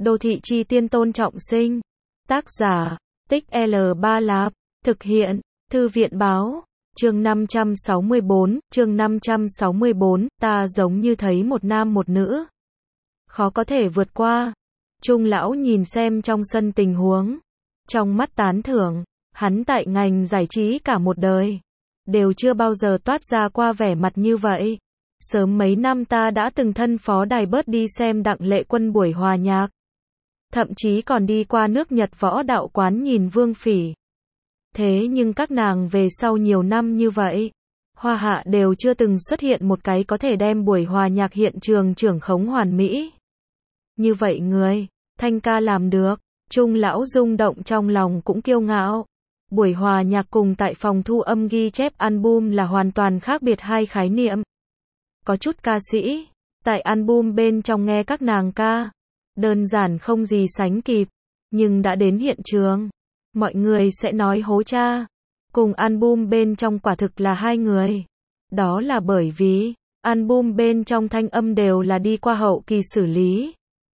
Đô thị chi tiên Tôn Trọng Sinh. Tác giả, Tích L3 Lạp. Thực hiện, Thư viện báo. Chương 564, ta giống như thấy một nam một nữ. Khó có thể vượt qua. Trung lão nhìn xem trong sân tình huống. Trong mắt tán thưởng, hắn tại ngành giải trí cả một đời. Đều chưa bao giờ toát ra qua vẻ mặt như vậy. Sớm mấy năm ta đã từng thân phó đài bớt đi xem Đặng Lệ Quân buổi hòa nhạc. Thậm chí còn đi qua nước Nhật võ đạo quán nhìn Vương Phỉ. Thế nhưng các nàng về sau nhiều năm như vậy, Hoa Hạ đều chưa từng xuất hiện một cái có thể đem buổi hòa nhạc hiện trường trưởng khống hoàn mỹ. Như vậy người, Thanh ca làm được. Trung lão rung động trong lòng cũng kiêu ngạo. Buổi hòa nhạc cùng tại phòng thu âm ghi chép album là hoàn toàn khác biệt hai khái niệm. Có chút ca sĩ, tại album bên trong nghe các nàng ca, đơn giản không gì sánh kịp, nhưng đã đến hiện trường, mọi người sẽ nói hố cha. Cùng album bên trong quả thực là hai người. Đó là bởi vì, album bên trong thanh âm đều là đi qua hậu kỳ xử lý.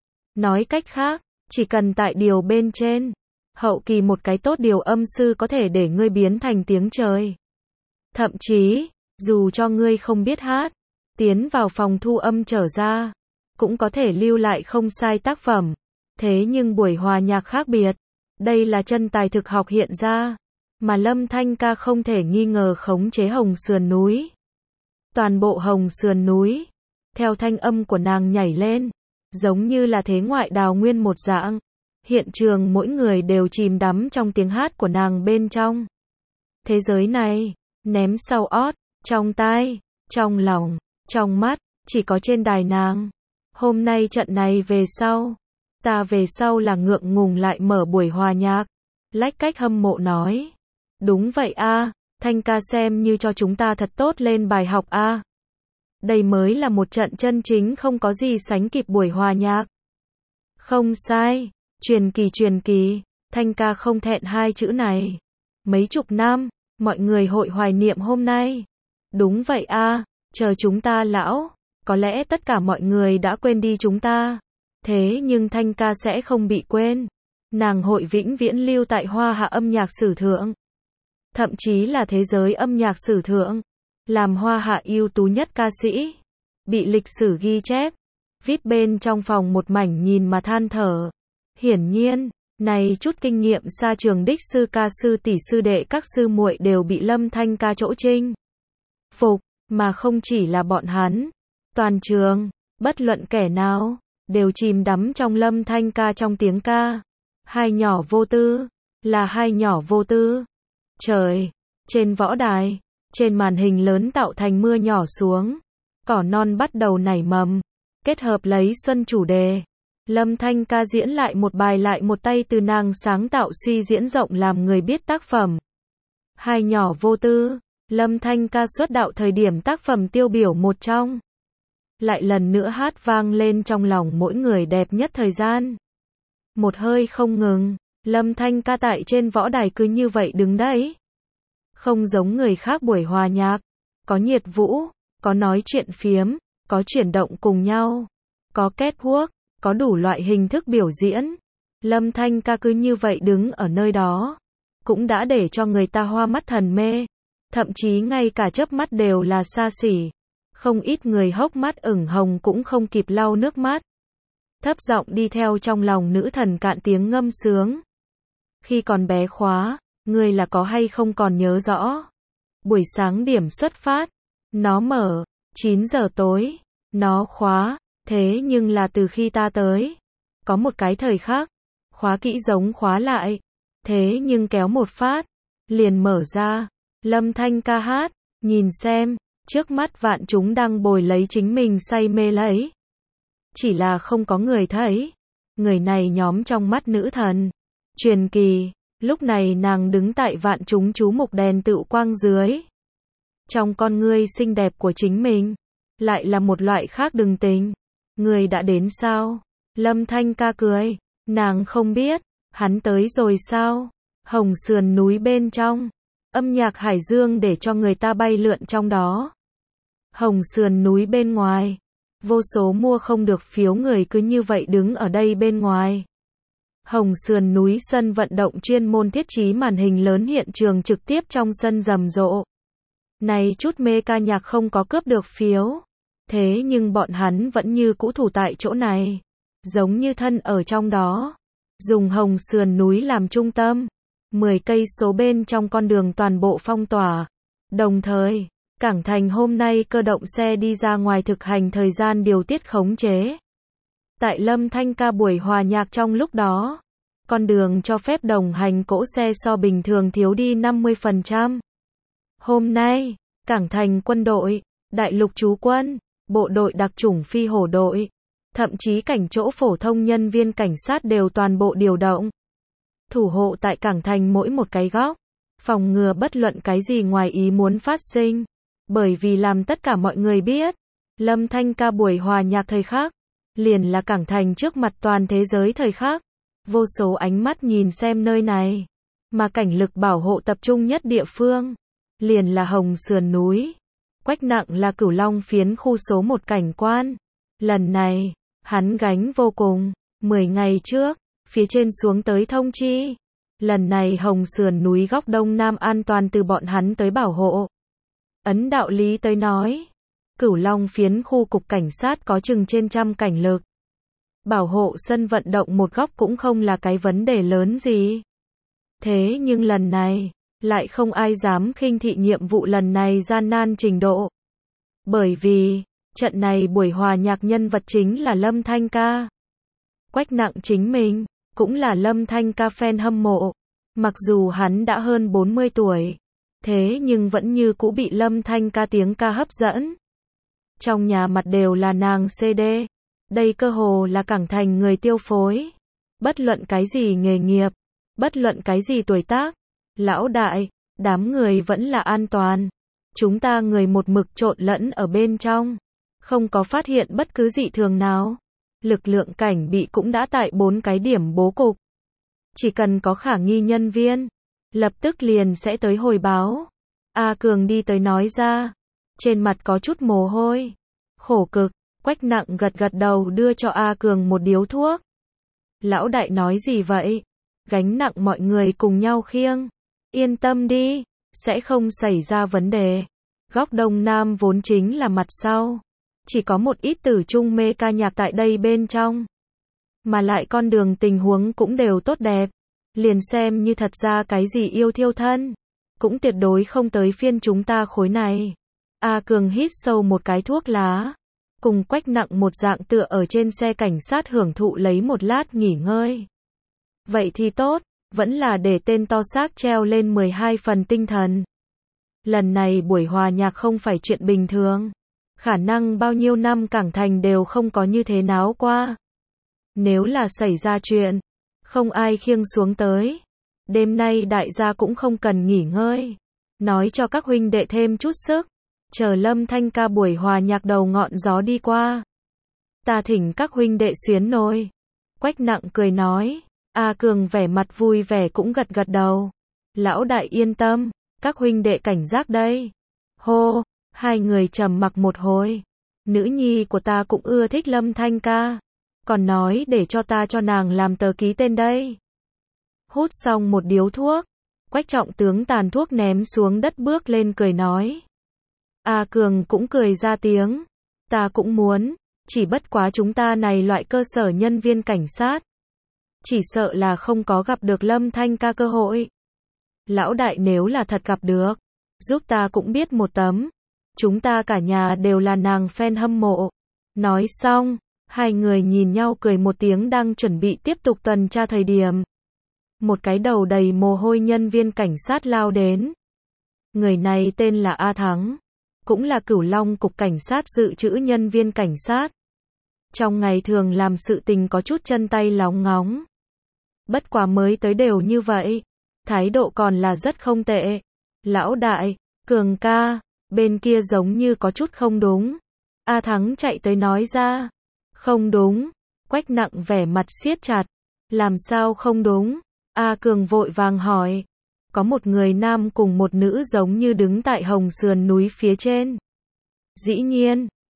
Nói cách khác, chỉ cần tại điều bên trên, hậu kỳ một cái tốt điều âm sư có thể để ngươi biến thành tiếng trời. Thậm chí, dù cho ngươi không biết hát, tiến vào phòng thu âm trở ra, cũng có thể lưu lại không sai tác phẩm. Thế nhưng buổi hòa nhạc khác biệt. Đây là chân tài thực học hiện ra, mà Lâm Thanh ca không thể nghi ngờ khống chế Hồng Sườn Núi. Toàn bộ Hồng Sườn Núi, theo thanh âm của nàng nhảy lên, giống như là thế ngoại đào nguyên một dạng. Hiện trường mỗi người đều chìm đắm trong tiếng hát của nàng bên trong. Thế giới này, ném sau ót, trong tai, trong lòng, trong mắt, chỉ có trên đài nàng. Hôm nay trận này về sau, ta về sau là ngượng ngùng lại mở buổi hòa nhạc. Lách cách hâm mộ nói. Đúng vậy a, Thanh ca xem như cho chúng ta thật tốt lên bài học a. Đây mới là một trận chân chính không có gì sánh kịp buổi hòa nhạc. Không sai, truyền kỳ, Thanh ca không thẹn hai chữ này. Mấy chục năm, mọi người hội hoài niệm hôm nay. Đúng vậy a, chờ chúng ta lão, có lẽ tất cả mọi người đã quên đi chúng ta. Thế nhưng Thanh ca sẽ không bị quên. Nàng hội vĩnh viễn lưu tại Hoa Hạ âm nhạc sử thượng. Thậm chí là thế giới âm nhạc sử thượng. Làm Hoa Hạ ưu tú nhất ca sĩ. Bị lịch sử ghi chép. Vít bên trong phòng một mảnh nhìn mà than thở. Hiển nhiên, này chút kinh nghiệm xa trường đích sư ca sư tỷ sư đệ các sư muội đều bị Lâm Thanh ca chỗ chinh phục, mà không chỉ là bọn hắn. Toàn trường, bất luận kẻ nào, đều chìm đắm trong Lâm Thanh ca trong tiếng ca. Hai nhỏ vô tư, là hai nhỏ vô tư. Trời, trên võ đài, trên màn hình lớn tạo thành mưa nhỏ xuống. Cỏ non bắt đầu nảy mầm, kết hợp lấy xuân chủ đề. Lâm Thanh ca diễn lại một bài lại một tay từ nàng sáng tạo suy diễn rộng làm người biết tác phẩm. Hai nhỏ vô tư, Lâm Thanh ca xuất đạo thời điểm tác phẩm tiêu biểu một trong. Lại lần nữa hát vang lên trong lòng mỗi người đẹp nhất thời gian. Một hơi không ngừng, Lâm Thanh ca tại trên võ đài cứ như vậy đứng đấy. Không giống người khác buổi hòa nhạc, có nhiệt vũ, có nói chuyện phiếm, có chuyển động cùng nhau, có catwalk, có đủ loại hình thức biểu diễn. Lâm Thanh ca cứ như vậy đứng ở nơi đó, cũng đã để cho người ta hoa mắt thần mê, thậm chí ngay cả chớp mắt đều là xa xỉ. Không ít người hốc mắt ửng hồng cũng không kịp lau nước mắt. Thấp giọng đi theo trong lòng nữ thần cạn tiếng ngâm sướng. Khi còn bé khóa, ngươi là có hay không còn nhớ rõ. Buổi sáng điểm xuất phát, nó mở, 9 giờ tối, nó khóa, thế nhưng là từ khi ta tới. Có một cái thời khắc, khóa kỹ giống khóa lại, thế nhưng kéo một phát, liền mở ra. Lâm Thanh ca hát, nhìn xem. Trước mắt vạn chúng đang bồi lấy chính mình say mê lấy. Chỉ là không có người thấy. Người này nhóm trong mắt nữ thần. Truyền kỳ, lúc này nàng đứng tại vạn chúng chú mục đèn tựu quang dưới. Trong con ngươi xinh đẹp của chính mình, lại là một loại khác đừng tình. Người đã đến sao? Lâm Thanh ca cười. Nàng không biết, hắn tới rồi sao? Hồng Sườn Núi bên trong. Âm nhạc hải dương để cho người ta bay lượn trong đó. Hồng Sườn Núi bên ngoài, Vô số mua không được phiếu người cứ như vậy đứng ở đây bên ngoài. Hồng Sườn Núi sân vận động chuyên môn thiết trí màn hình lớn hiện trường trực tiếp trong sân rầm rộ. Này chút mê ca nhạc không có cướp được phiếu. Thế nhưng bọn hắn vẫn như cũ thủ tại chỗ này. Giống như thân ở trong đó. Dùng Hồng Sườn Núi làm trung tâm. 10 cây số bên trong con đường toàn bộ phong tỏa. Đồng thời, Cảng Thành hôm nay cơ động xe đi ra ngoài thực hành thời gian điều tiết khống chế. Tại Lâm Thanh ca buổi hòa nhạc trong lúc đó, con đường cho phép đồng hành cỗ xe so bình thường thiếu đi 50%. Hôm nay, Cảng Thành quân đội, đại lục trú quân, bộ đội đặc chủng phi hổ đội, thậm chí cảnh chỗ phổ thông nhân viên cảnh sát đều toàn bộ điều động. Thủ hộ tại Cảng Thành mỗi một cái góc, phòng ngừa bất luận cái gì ngoài ý muốn phát sinh. Bởi vì làm tất cả mọi người biết, Lâm Thanh ca buổi hòa nhạc thời khắc, liền là Cảng Thành trước mặt toàn thế giới thời khắc. Vô số ánh mắt nhìn xem nơi này, mà cảnh lực bảo hộ tập trung nhất địa phương, liền là Hồng Sườn Núi. Quách Nặng là Cửu Long phiến khu số 1 cảnh quan. Lần này, hắn gánh vô cùng. 10 ngày trước, phía trên xuống tới thông chi. Lần này Hồng Sườn Núi góc đông nam an toàn từ bọn hắn tới bảo hộ. Ấn đạo lý tới nói, Cửu Long phiến khu cục cảnh sát có chừng trên trăm cảnh lực. Bảo hộ sân vận động một góc cũng không là cái vấn đề lớn gì. Thế nhưng lần này, lại không ai dám khinh thị nhiệm vụ lần này gian nan trình độ. Bởi vì, trận này buổi hòa nhạc nhân vật chính là Lâm Thanh ca. Quách Nặng chính mình, cũng là Lâm Thanh ca fan hâm mộ. Mặc dù hắn đã hơn 40 tuổi, thế nhưng vẫn như cũ bị Lâm Thanh ca tiếng ca hấp dẫn. Trong nhà mặt đều là nàng CD. Đây cơ hồ là Cảng Thành người tiêu phối. Bất luận cái gì nghề nghiệp, bất luận cái gì tuổi tác, lão đại, đám người vẫn là an toàn. Chúng ta người một mực trộn lẫn ở bên trong, không có phát hiện bất cứ dị thường nào. Lực lượng cảnh bị cũng đã tại 4 cái điểm bố cục. Chỉ cần có khả nghi nhân viên, lập tức liền sẽ tới hồi báo. A Cường đi tới nói ra, trên mặt có chút mồ hôi, khổ cực. Quách Nặng gật gật đầu đưa cho A Cường một điếu thuốc. Lão đại nói gì vậy? Gánh nặng mọi người cùng nhau khiêng. Yên tâm đi, sẽ không xảy ra vấn đề. Góc đông nam vốn chính là mặt sau. Chỉ có một ít tử trung mê ca nhạc tại đây bên trong. Mà lại con đường tình huống cũng đều tốt đẹp. Liền xem như thật ra cái gì yêu thiêu thân, cũng tuyệt đối không tới phiên chúng ta khối này. A Cường hít sâu một cái thuốc lá. Cùng Quách Nặng một dạng tựa ở trên xe cảnh sát hưởng thụ lấy một lát nghỉ ngơi. Vậy thì tốt, vẫn là để tên to xác treo lên 12 phần tinh thần. Lần này buổi hòa nhạc không phải chuyện bình thường. Khả năng bao nhiêu năm Cảng Thành đều không có như thế náo qua. Nếu là xảy ra chuyện, không ai khiêng xuống tới. Đêm nay đại gia cũng không cần nghỉ ngơi. Nói cho các huynh đệ thêm chút sức. Chờ Lâm Thanh ca buổi hòa nhạc đầu ngọn gió đi qua. Ta thỉnh các huynh đệ xuyến nồi. Quách Nặng cười nói. A Cường vẻ mặt vui vẻ cũng gật gật đầu. Lão đại yên tâm, các huynh đệ cảnh giác đây. Hô, hai người trầm mặc một hồi. Nữ nhi của ta cũng ưa thích Lâm Thanh ca. Còn nói để cho ta cho nàng làm tờ ký tên đây. Hút xong một điếu thuốc, Quách Trọng tướng tàn thuốc ném xuống đất bước lên cười nói. A Cường cũng cười ra tiếng. Ta cũng muốn, chỉ bất quá chúng ta này loại cơ sở nhân viên cảnh sát. Chỉ sợ là không có gặp được Lâm Thanh ca cơ hội. Lão đại nếu là thật gặp được, giúp ta cũng biết một tấm. Chúng ta cả nhà đều là nàng fan hâm mộ. Nói xong, hai người nhìn nhau cười một tiếng đang chuẩn bị tiếp tục tuần tra thời điểm. Một cái đầu đầy mồ hôi nhân viên cảnh sát lao đến. Người này tên là A Thắng. Cũng là Cửu Long cục cảnh sát dự trữ nhân viên cảnh sát. Trong ngày thường làm sự tình có chút chân tay lóng ngóng. Bất quá mới tới đều như vậy. Thái độ còn là rất không tệ. Lão đại, Cường ca, bên kia giống như có chút không đúng. A Thắng chạy tới nói ra. Không đúng. Quách Nặng vẻ mặt siết chặt. Làm sao không đúng? A Cường vội vàng hỏi. Có một người nam cùng một nữ giống như đứng tại Hồng Sườn núi phía trên. Dĩ nhiên,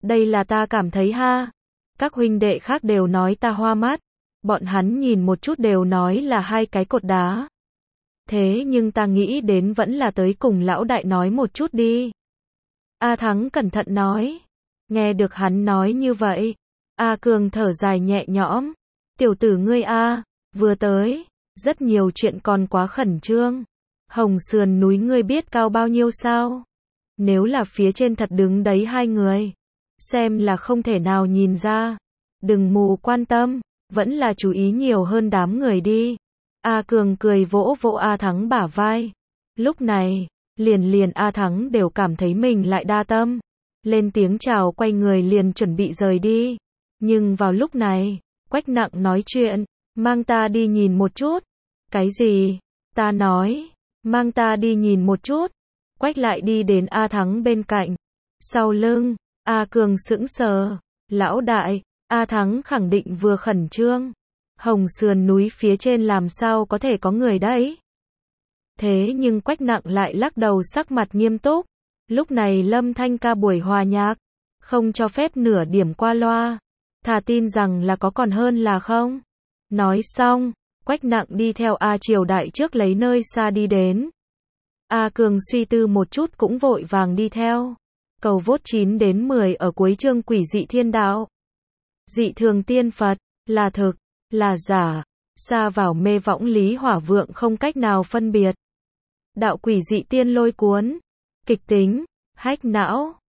Đây là ta cảm thấy ha. Các huynh đệ khác đều nói ta hoa mắt. Bọn hắn nhìn một chút đều nói là hai cái cột đá. Thế nhưng ta nghĩ đến vẫn là tới cùng lão đại nói một chút đi. A Thắng cẩn thận nói. Nghe được hắn nói như vậy, A Cường thở dài nhẹ nhõm. Tiểu tử ngươi a, vừa tới, rất nhiều chuyện còn quá khẩn trương. Hồng Sườn núi ngươi biết cao bao nhiêu sao? Nếu là phía trên thật đứng đấy hai người, xem là không thể nào nhìn ra. Đừng mù quan tâm, vẫn là chú ý nhiều hơn đám người đi. A Cường cười vỗ vỗ A Thắng bả vai. Lúc này, liền A Thắng đều cảm thấy mình lại đa tâm. Lên tiếng chào quay người liền chuẩn bị rời đi. Nhưng vào lúc này, Quách Nặng nói chuyện, mang ta đi nhìn một chút. Cái gì? Ta nói, mang ta đi nhìn một chút. Quách lại đi đến A Thắng bên cạnh. Sau lưng, A Cường sững sờ. Lão đại, A Thắng khẳng định vừa khẩn trương. Hồng Sườn núi phía trên làm sao có thể có người đấy? Thế nhưng Quách Nặng lại lắc đầu sắc mặt nghiêm túc. Lúc này Lâm Thanh ca buổi hòa nhạc, không cho phép nửa điểm qua loa. Thà tin rằng là có còn hơn là không. Nói xong, Quách Nặng đi theo A Triều Đại trước lấy nơi xa đi đến. A Cường suy tư một chút cũng vội vàng đi theo. Cầu vốt 9 đến 10 ở cuối chương Quỷ dị thiên đạo. Dị thường tiên Phật, là thực, là giả, xa vào mê võng lý hỏa vượng không cách nào phân biệt. Đạo quỷ dị tiên lôi cuốn, kịch tính, hách não.